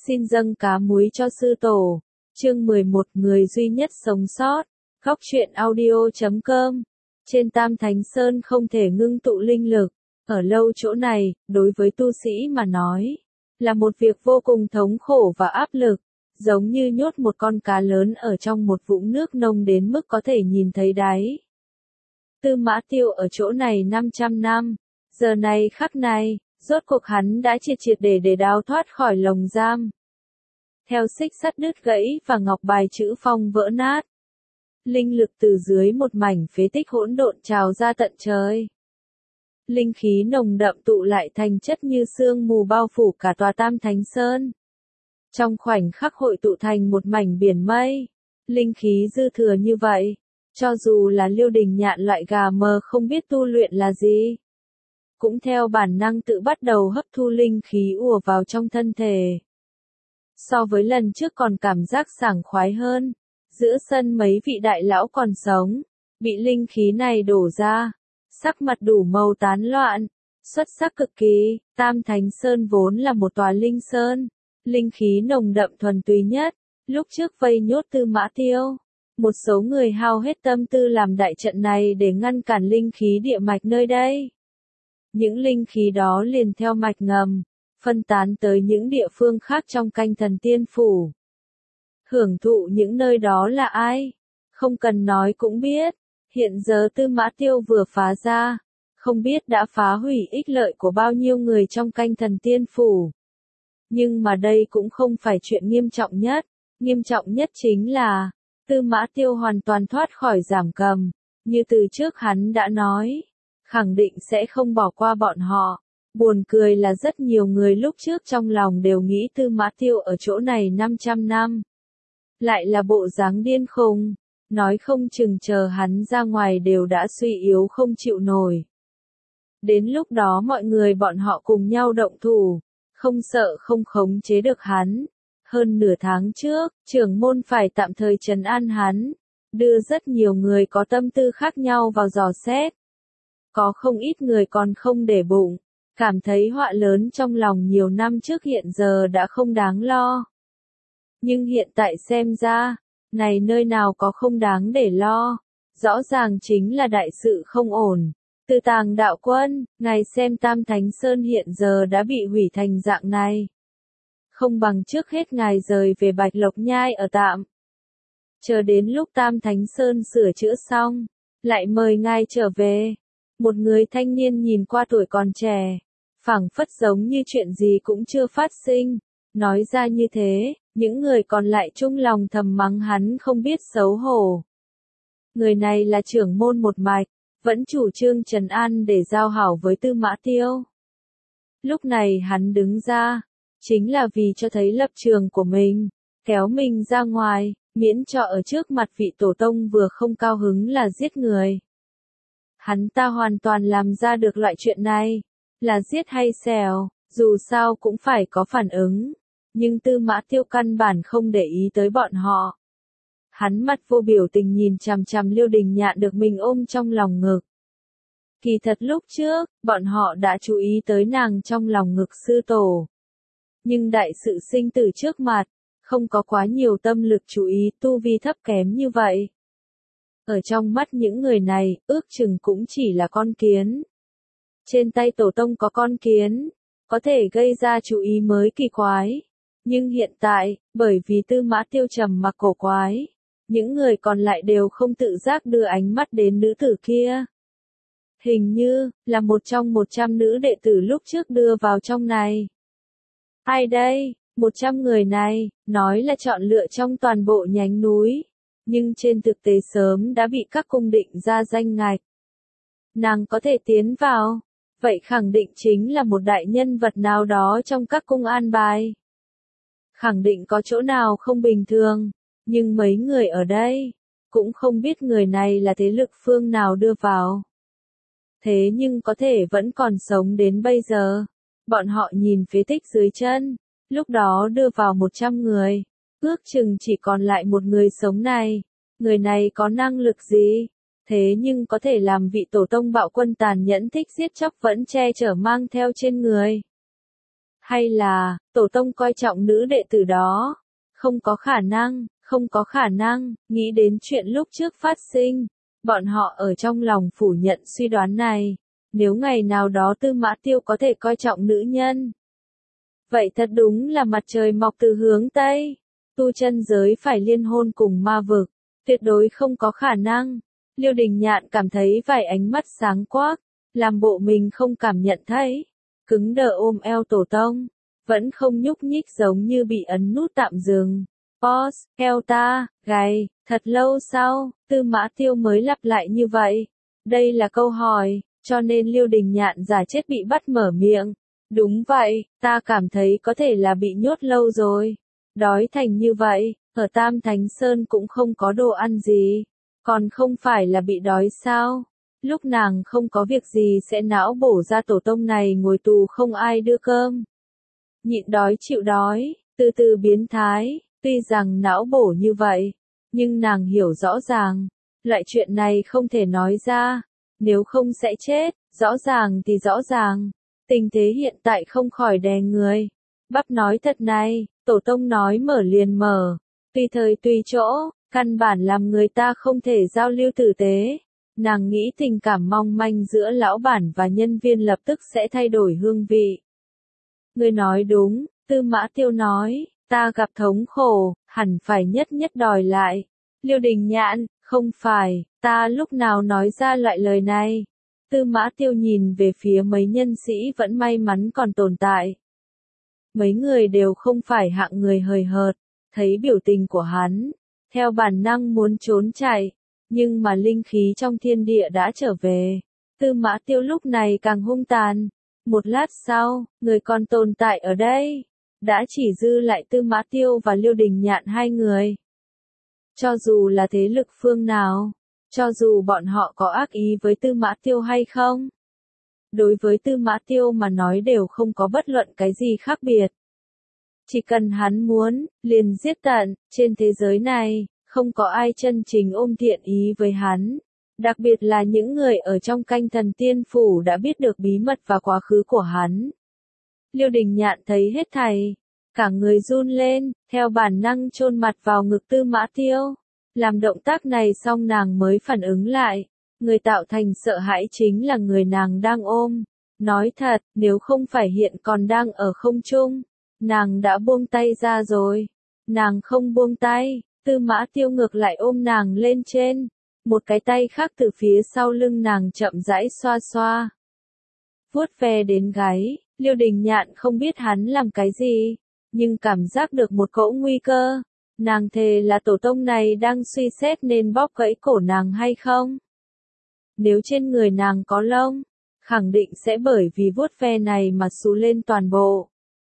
Xin dâng cá muối cho sư tổ. Chương 11 Người duy nhất sống sót. Góc truyện audio.com. Trên Tam Thánh Sơn không thể ngưng tụ linh lực. Ở lâu chỗ này, đối với tu sĩ mà nói, là một việc vô cùng thống khổ và áp lực. Giống như nhốt một con cá lớn ở trong một vũng nước nông đến mức có thể nhìn thấy đáy. Tư Mã Tiêu ở chỗ này 500 năm. Giờ này khắc này, rốt cuộc hắn đã triệt để đào thoát khỏi lồng giam. Theo xích sắt đứt gãy và ngọc bài chữ phong vỡ nát. Linh lực từ dưới một mảnh phế tích hỗn độn trào ra tận trời. Linh khí nồng đậm tụ lại thành chất như sương mù bao phủ cả tòa Tam Thánh Sơn. Trong khoảnh khắc hội tụ thành một mảnh biển mây. Linh khí dư thừa như vậy, cho dù là Liêu Đình Nhạn loại gà mờ không biết tu luyện là gì, cũng theo bản năng tự bắt đầu hấp thu linh khí ùa vào trong thân thể. So với lần trước còn cảm giác sảng khoái hơn. Giữa sân mấy vị đại lão còn sống, bị linh khí này đổ ra, sắc mặt đủ màu tán loạn, xuất sắc cực kỳ. Tam Thánh Sơn vốn là một tòa linh sơn, linh khí nồng đậm thuần túy nhất. Lúc trước vây nhốt Tư Mã Tiêu, một số người hao hết tâm tư làm đại trận này để ngăn cản linh khí địa mạch nơi đây. Những linh khí đó liền theo mạch ngầm, phân tán tới những địa phương khác trong canh thần tiên phủ. Hưởng thụ những nơi đó là ai? Không cần nói cũng biết. Hiện giờ Tư Mã Tiêu vừa phá ra, không biết đã phá hủy ích lợi của bao nhiêu người trong canh thần tiên phủ. Nhưng mà đây cũng không phải chuyện nghiêm trọng nhất. Nghiêm trọng nhất chính là, Tư Mã Tiêu hoàn toàn thoát khỏi giảm cầm. Như từ trước hắn đã nói, khẳng định sẽ không bỏ qua bọn họ. Buồn cười là rất nhiều người lúc trước trong lòng đều nghĩ Tư Mã Tiêu ở chỗ này 500 năm. Lại là bộ dáng điên khùng, nói không chừng chờ hắn ra ngoài đều đã suy yếu không chịu nổi. Đến lúc đó mọi người bọn họ cùng nhau động thủ, không sợ không khống chế được hắn. Hơn nửa tháng trước, trưởng môn phải tạm thời trấn an hắn, đưa rất nhiều người có tâm tư khác nhau vào dò xét. Có không ít người còn không để bụng, cảm thấy họa lớn trong lòng nhiều năm trước hiện giờ đã không đáng lo. Nhưng hiện tại xem ra, này nơi nào có không đáng để lo, rõ ràng chính là đại sự không ổn. Từ Tàng đạo quân, ngài xem Tam Thánh Sơn hiện giờ đã bị hủy thành dạng này. Không bằng trước hết ngài rời về Bạch Lộc Nhai ở tạm. Chờ đến lúc Tam Thánh Sơn sửa chữa xong, lại mời ngài trở về. Một người thanh niên nhìn qua tuổi còn trẻ, phảng phất giống như chuyện gì cũng chưa phát sinh. Nói ra như thế, những người còn lại chung lòng thầm mắng hắn không biết xấu hổ. Người này là trưởng môn một mạch, vẫn chủ trương trấn an để giao hảo với Tư Mã Tiêu. Lúc này hắn đứng ra, chính là vì cho thấy lập trường của mình, kéo mình ra ngoài, miễn cho ở trước mặt vị tổ tông vừa không cao hứng là giết người. Hắn ta hoàn toàn làm ra được loại chuyện này, là giết hay xẻo, dù sao cũng phải có phản ứng. Nhưng Tư Mã Tiêu căn bản không để ý tới bọn họ. Hắn mặt vô biểu tình nhìn chằm chằm Liêu Đình Nhạn được mình ôm trong lòng ngực. Kỳ thật lúc trước, bọn họ đã chú ý tới nàng trong lòng ngực sư tổ. Nhưng đại sự sinh tử trước mặt, không có quá nhiều tâm lực chú ý tu vi thấp kém như vậy. Ở trong mắt những người này, ước chừng cũng chỉ là con kiến. Trên tay tổ tông có con kiến, có thể gây ra chú ý mới kỳ quái. Nhưng hiện tại, bởi vì Tư Mã Tiêu trầm mặc cổ quái, những người còn lại đều không tự giác đưa ánh mắt đến nữ tử kia. Hình như, là một trong 100 nữ đệ tử lúc trước đưa vào trong này. Ai đây? 100 người này, nói là chọn lựa trong toàn bộ nhánh núi. Nhưng trên thực tế sớm đã bị các cung định ra danh ngạch. Nàng có thể tiến vào, vậy khẳng định chính là một đại nhân vật nào đó trong các cung an bài. Khẳng định có chỗ nào không bình thường, nhưng mấy người ở đây, cũng không biết người này là thế lực phương nào đưa vào. Thế nhưng có thể vẫn còn sống đến bây giờ. Bọn họ nhìn phế tích dưới chân, lúc đó đưa vào 100 người, ước chừng chỉ còn lại một người sống này. Người này có năng lực gì? Thế nhưng có thể làm vị tổ tông bạo quân tàn nhẫn thích giết chóc vẫn che chở mang theo trên người. Hay là, tổ tông coi trọng nữ đệ tử đó? Không có khả năng, không có khả năng, nghĩ đến chuyện lúc trước phát sinh. Bọn họ ở trong lòng phủ nhận suy đoán này. Nếu ngày nào đó Tư Mã Tiêu có thể coi trọng nữ nhân. Vậy thật đúng là mặt trời mọc từ hướng Tây. Tu chân giới phải liên hôn cùng ma vực. Tuyệt đối không có khả năng. Liêu Đình Nhạn cảm thấy vài ánh mắt sáng quắc. Làm bộ mình không cảm nhận thấy. Cứng đờ ôm eo tổ tông. Vẫn không nhúc nhích giống như bị ấn nút tạm dừng. Boss, eo ta, gầy, thật lâu sau, Tư Mã Tiêu mới lặp lại như vậy. Đây là câu hỏi, cho nên Liêu Đình Nhạn giả chết bị bắt mở miệng. Đúng vậy, ta cảm thấy có thể là bị nhốt lâu rồi. Đói thành như vậy, ở Tam Thánh Sơn cũng không có đồ ăn gì. Còn không phải là bị đói sao? Lúc nàng không có việc gì sẽ não bổ ra tổ tông này ngồi tù không ai đưa cơm. Nhịn đói chịu đói, từ từ biến thái, tuy rằng não bổ như vậy, nhưng nàng hiểu rõ ràng, loại chuyện này không thể nói ra, nếu không sẽ chết, rõ ràng thì rõ ràng, tình thế hiện tại không khỏi đè người. Bắp nói thật này, tổ tông nói mở liền mở, tùy thời tùy chỗ, căn bản làm người ta không thể giao lưu tử tế. Nàng nghĩ tình cảm mong manh giữa lão bản và nhân viên lập tức sẽ thay đổi hương vị. Ngươi nói đúng, Tư Mã Tiêu nói, ta gặp thống khổ, hẳn phải nhất nhất đòi lại. Liêu Đình Nhạn, không phải, ta lúc nào nói ra loại lời này. Tư Mã Tiêu nhìn về phía mấy nhân sĩ vẫn may mắn còn tồn tại. Mấy người đều không phải hạng người hời hợt, thấy biểu tình của hắn, theo bản năng muốn trốn chạy, nhưng mà linh khí trong thiên địa đã trở về. Tư Mã Tiêu lúc này càng hung tàn. Một lát sau, người còn tồn tại ở đây, đã chỉ dư lại Tư Mã Tiêu và Liêu Đình Nhạn hai người. Cho dù là thế lực phương nào, cho dù bọn họ có ác ý với Tư Mã Tiêu hay không, đối với Tư Mã Tiêu mà nói đều không có bất luận cái gì khác biệt. Chỉ cần hắn muốn, liền giết tận, trên thế giới này, không có ai chân chính ôm thiện ý với hắn. Đặc biệt là những người ở trong canh thần tiên phủ đã biết được bí mật và quá khứ của hắn. Liêu Đình Nhạn thấy hết thảy, cả người run lên, theo bản năng chôn mặt vào ngực Tư Mã Tiêu. Làm động tác này xong nàng mới phản ứng lại, người tạo thành sợ hãi chính là người nàng đang ôm. Nói thật, nếu không phải hiện còn đang ở không trung, nàng đã buông tay ra rồi. Nàng không buông tay, Tư Mã Tiêu ngược lại ôm nàng lên trên. Một cái tay khác từ phía sau lưng nàng chậm rãi xoa xoa. Vuốt ve đến gáy, Liêu Đình Nhạn không biết hắn làm cái gì, nhưng cảm giác được một cỗ nguy cơ. Nàng thề là tổ tông này đang suy xét nên bóp gãy cổ nàng hay không. Nếu trên người nàng có lông, khẳng định sẽ bởi vì vuốt ve này mà xù lên toàn bộ.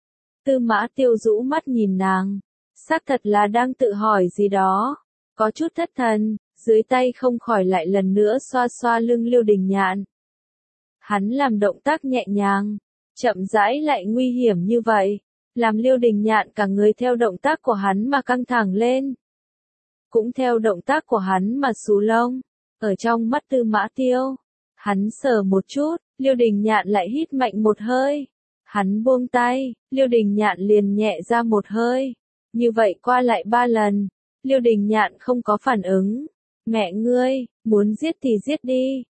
Tư Mã Tiêu rũ mắt nhìn nàng, xác thật là đang tự hỏi gì đó, có chút thất thần. Dưới tay không khỏi lại lần nữa xoa xoa lưng Liêu Đình Nhạn. Hắn làm động tác nhẹ nhàng, chậm rãi lại nguy hiểm như vậy, làm Liêu Đình Nhạn cả người theo động tác của hắn mà căng thẳng lên. Cũng theo động tác của hắn mà xù lông, ở trong mắt Tư Mã Tiêu. Hắn sờ một chút, Liêu Đình Nhạn lại hít mạnh một hơi. Hắn buông tay, Liêu Đình Nhạn liền nhẹ ra một hơi. Như vậy qua lại 3 lần, Liêu Đình Nhạn không có phản ứng. Mẹ ngươi, muốn giết thì giết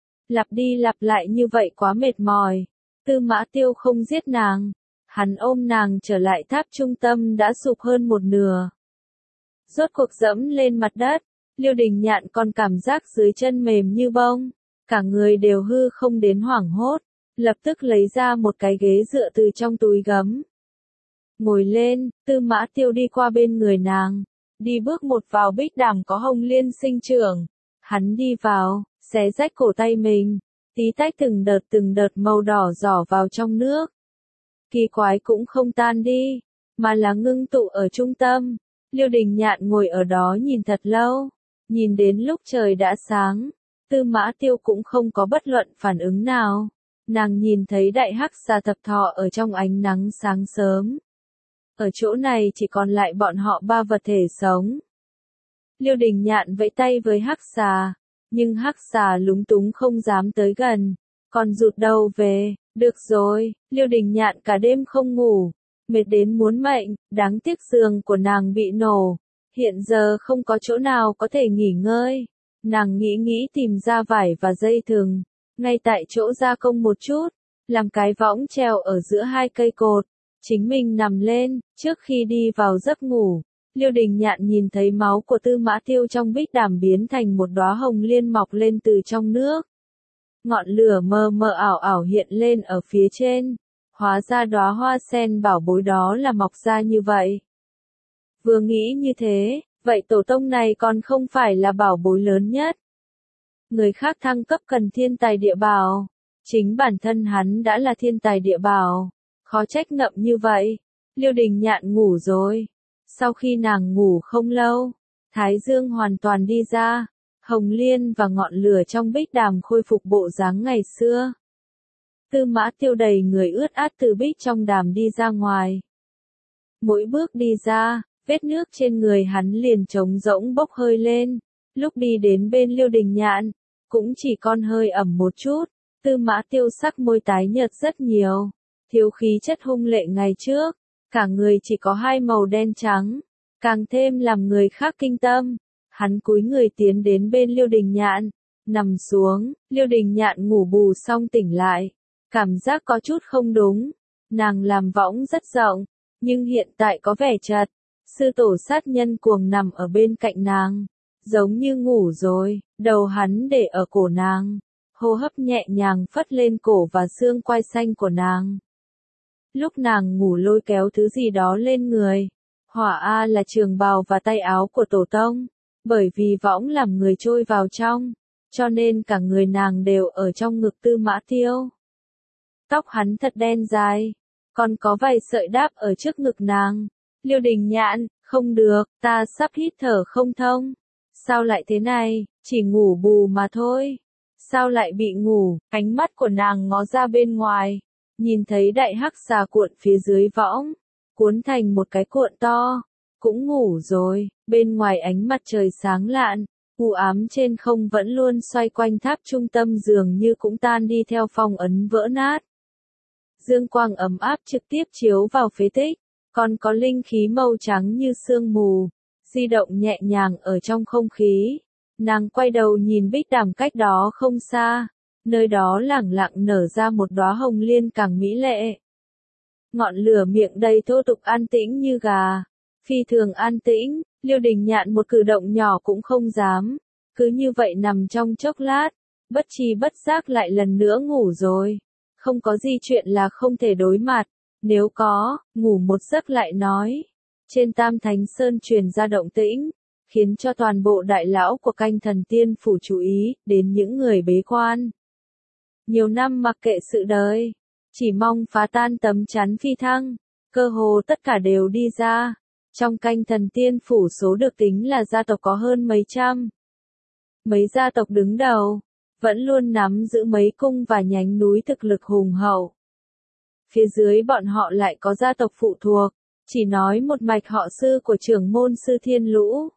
đi lặp lại như vậy quá mệt mỏi. Tư Mã Tiêu không giết nàng, hắn ôm nàng trở lại tháp trung tâm đã sụp hơn một nửa. Rốt cuộc dẫm lên mặt đất, Liêu Đình Nhạn còn cảm giác dưới chân mềm như bông, cả người đều hư không đến hoảng hốt, lập tức lấy ra một cái ghế dựa từ trong túi gấm. Ngồi lên, Tư Mã Tiêu đi qua bên người nàng. Đi bước một vào bích đàm có hồng liên sinh trưởng. Hắn đi vào, xé rách cổ tay mình, tí tách từng đợt màu đỏ giỏ vào trong nước. Kỳ quái cũng không tan đi, mà là ngưng tụ ở trung tâm. Liêu Đình Nhạn ngồi ở đó nhìn thật lâu, nhìn đến lúc trời đã sáng. Tư Mã Tiêu cũng không có bất luận phản ứng nào. Nàng nhìn thấy đại hắc xà thập thọ ở trong ánh nắng sáng sớm. Ở chỗ này chỉ còn lại bọn họ 3 vật thể sống. Liêu Đình Nhạn vẫy tay với hắc xà, nhưng hắc xà lúng túng không dám tới gần, còn rụt đầu về. Được rồi, Liêu Đình Nhạn cả đêm không ngủ, mệt đến muốn mệnh, đáng tiếc giường của nàng bị nổ, hiện giờ không có chỗ nào có thể nghỉ ngơi. Nàng nghĩ tìm ra vải và dây thừng, ngay tại chỗ gia công một chút, làm cái võng treo ở giữa hai cây cột, chính mình nằm lên. Trước khi đi vào giấc ngủ, Liêu Đình Nhạn nhìn thấy máu của Tư Mã Tiêu trong bích đàm biến thành một đóa hồng liên mọc lên từ trong nước. Ngọn lửa mờ mờ ảo ảo hiện lên ở phía trên, hóa ra đóa hoa sen bảo bối đó là mọc ra như vậy. Vừa nghĩ như thế, vậy tổ tông này còn không phải là bảo bối lớn nhất. Người khác thăng cấp cần thiên tài địa bảo, chính bản thân hắn đã là thiên tài địa bảo, khó trách ngậm như vậy. Liêu Đình Nhạn ngủ rồi. Sau khi nàng ngủ không lâu, Thái Dương hoàn toàn đi ra, hồng liên và ngọn lửa trong bích đàm khôi phục bộ dáng ngày xưa. Tư Mã Tiêu đầy người ướt át từ bích trong đàm đi ra ngoài. Mỗi bước đi ra, vết nước trên người hắn liền trống rỗng bốc hơi lên. Lúc đi đến bên Liêu Đình Nhạn, cũng chỉ còn hơi ẩm một chút. Tư Mã Tiêu sắc môi tái nhợt rất nhiều, thiếu khí chất hung lệ ngày trước, cả người chỉ có hai màu đen trắng, càng thêm làm người khác kinh tâm. Hắn cúi người tiến đến bên Liêu Đình Nhạn, nằm xuống. Liêu Đình Nhạn ngủ bù xong tỉnh lại, cảm giác có chút không đúng. Nàng làm võng rất rộng, nhưng hiện tại có vẻ chật. Sư tổ sát nhân cuồng nằm ở bên cạnh nàng, giống như ngủ rồi, đầu hắn để ở cổ nàng, hô hấp nhẹ nhàng phất lên cổ và xương quai xanh của nàng. Lúc nàng ngủ lôi kéo thứ gì đó lên người, hỏa a là trường bào và tay áo của tổ tông, bởi vì võng làm người trôi vào trong, cho nên cả người nàng đều ở trong ngực Tư Mã Tiêu. Tóc hắn thật đen dài, còn có vài sợi đáp ở trước ngực nàng. Liêu Đình Nhạn, không được, ta sắp hít thở không thông. Sao lại thế này, chỉ ngủ bù mà thôi. Sao lại bị ngủ, ánh mắt của nàng ngó ra bên ngoài, nhìn thấy đại hắc xà cuộn phía dưới võng, cuốn thành một cái cuộn to, cũng ngủ rồi. Bên ngoài ánh mặt trời sáng lạn, u ám trên không vẫn luôn xoay quanh tháp trung tâm dường như cũng tan đi theo phong ấn vỡ nát. Dương quang ấm áp trực tiếp chiếu vào phế tích, còn có linh khí màu trắng như sương mù, di động nhẹ nhàng ở trong không khí. Nàng quay đầu nhìn bích đàm cách đó không xa, nơi đó lẳng lặng nở ra một đóa hồng liên càng mỹ lệ. Ngọn lửa miệng đầy thô tục an tĩnh như gà, phi thường an tĩnh. Liêu Đình Nhạn một cử động nhỏ cũng không dám, cứ như vậy nằm trong chốc lát, bất tri bất giác lại lần nữa ngủ rồi. Không có gì chuyện là không thể đối mặt, nếu có, ngủ một giấc lại nói. Trên Tam Thánh Sơn truyền ra động tĩnh, khiến cho toàn bộ đại lão của Canh Thần Tiên Phủ chú ý đến những người bế quan. Nhiều năm mặc kệ sự đời, chỉ mong phá tan tấm chắn phi thăng, cơ hồ tất cả đều đi ra. Trong Canh Thần Tiên Phủ số được tính là gia tộc có hơn mấy trăm. Mấy gia tộc đứng đầu, vẫn luôn nắm giữ mấy cung và nhánh núi thực lực hùng hậu. Phía dưới bọn họ lại có gia tộc phụ thuộc, chỉ nói một mạch họ sư của trưởng môn sư Thiên Lũ.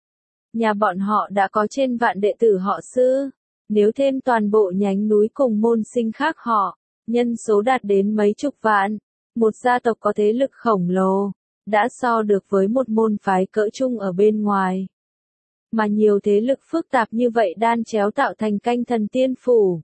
Nhà bọn họ đã có trên vạn đệ tử họ sư, nếu thêm toàn bộ nhánh núi cùng môn sinh khác họ, nhân số đạt đến mấy chục vạn, một gia tộc có thế lực khổng lồ, đã so được với một môn phái cỡ trung ở bên ngoài. Mà nhiều thế lực phức tạp như vậy đan chéo tạo thành Canh Thần Tiên Phủ.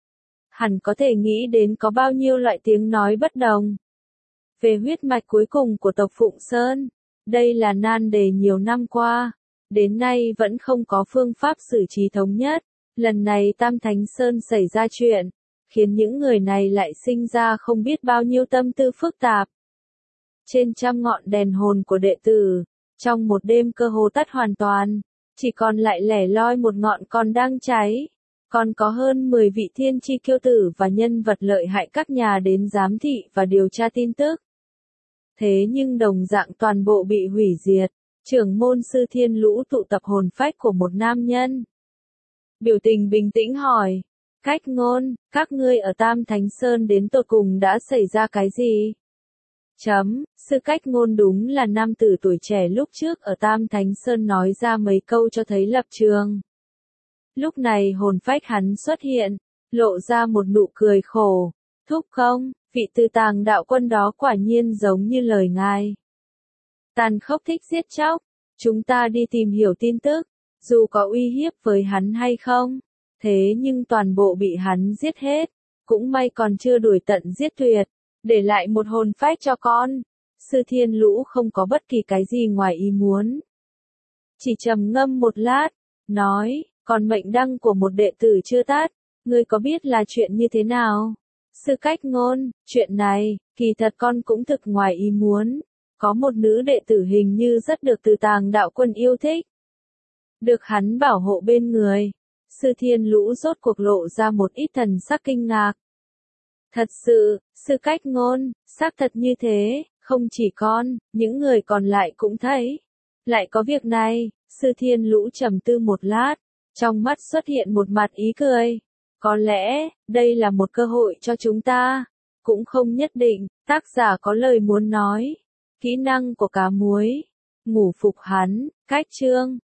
Hẳn có thể nghĩ đến có bao nhiêu loại tiếng nói bất đồng. Về huyết mạch cuối cùng của tộc Phụng Sơn, đây là nan đề nhiều năm qua, đến nay vẫn không có phương pháp xử trí thống nhất. Lần này Tam Thánh Sơn xảy ra chuyện, khiến những người này lại sinh ra không biết bao nhiêu tâm tư phức tạp. Trên trăm ngọn đèn hồn của đệ tử, trong một đêm cơ hồ tắt hoàn toàn, chỉ còn lại lẻ loi một ngọn còn đang cháy. Còn có hơn 10 vị thiên chi kiêu tử và nhân vật lợi hại các nhà đến giám thị và điều tra tin tức. Thế nhưng đồng dạng toàn bộ bị hủy diệt. Trưởng môn sư Thiên Lũ tụ tập hồn phách của một nam nhân. Biểu tình bình tĩnh hỏi, Cách Ngôn, các ngươi ở Tam Thánh Sơn đến tột cùng đã xảy ra cái gì? Sư Cách Ngôn đúng là nam tử tuổi trẻ lúc trước ở Tam Thánh Sơn nói ra mấy câu cho thấy lập trường. Lúc này hồn phách hắn xuất hiện, lộ ra một nụ cười khổ. Thúc không, Vị Từ Tàng đạo quân đó quả nhiên giống như lời ngài. Tàn khốc thích giết chóc. Chúng ta đi tìm hiểu tin tức, dù có uy hiếp với hắn hay không. Thế nhưng toàn bộ bị hắn giết hết. Cũng may còn chưa đuổi tận giết tuyệt. Để lại một hồn phách cho con. Sư Thiên Lũ không có bất kỳ cái gì ngoài ý muốn. Chỉ trầm ngâm một lát, nói, còn mệnh đăng của một đệ tử chưa tắt, ngươi có biết là chuyện như thế nào? Sư Cách Ngôn, chuyện này, kỳ thật con cũng thực ngoài ý muốn. Có một nữ đệ tử hình như rất được Từ Tàng đạo quân yêu thích. Được hắn bảo hộ bên người. Sư Thiên Lũ rốt cuộc lộ ra một ít thần sắc kinh ngạc. Thật sự, Sư Cách Ngôn, xác thật như thế, không chỉ con, những người còn lại cũng thấy. Lại có việc này, Sư Thiên Lũ trầm tư một lát, trong mắt xuất hiện một mặt ý cười. Có lẽ, đây là một cơ hội cho chúng ta. Cũng không nhất định, tác giả có lời muốn nói. Kỹ năng của cá muối. Ngủ phục hắn, cách chương.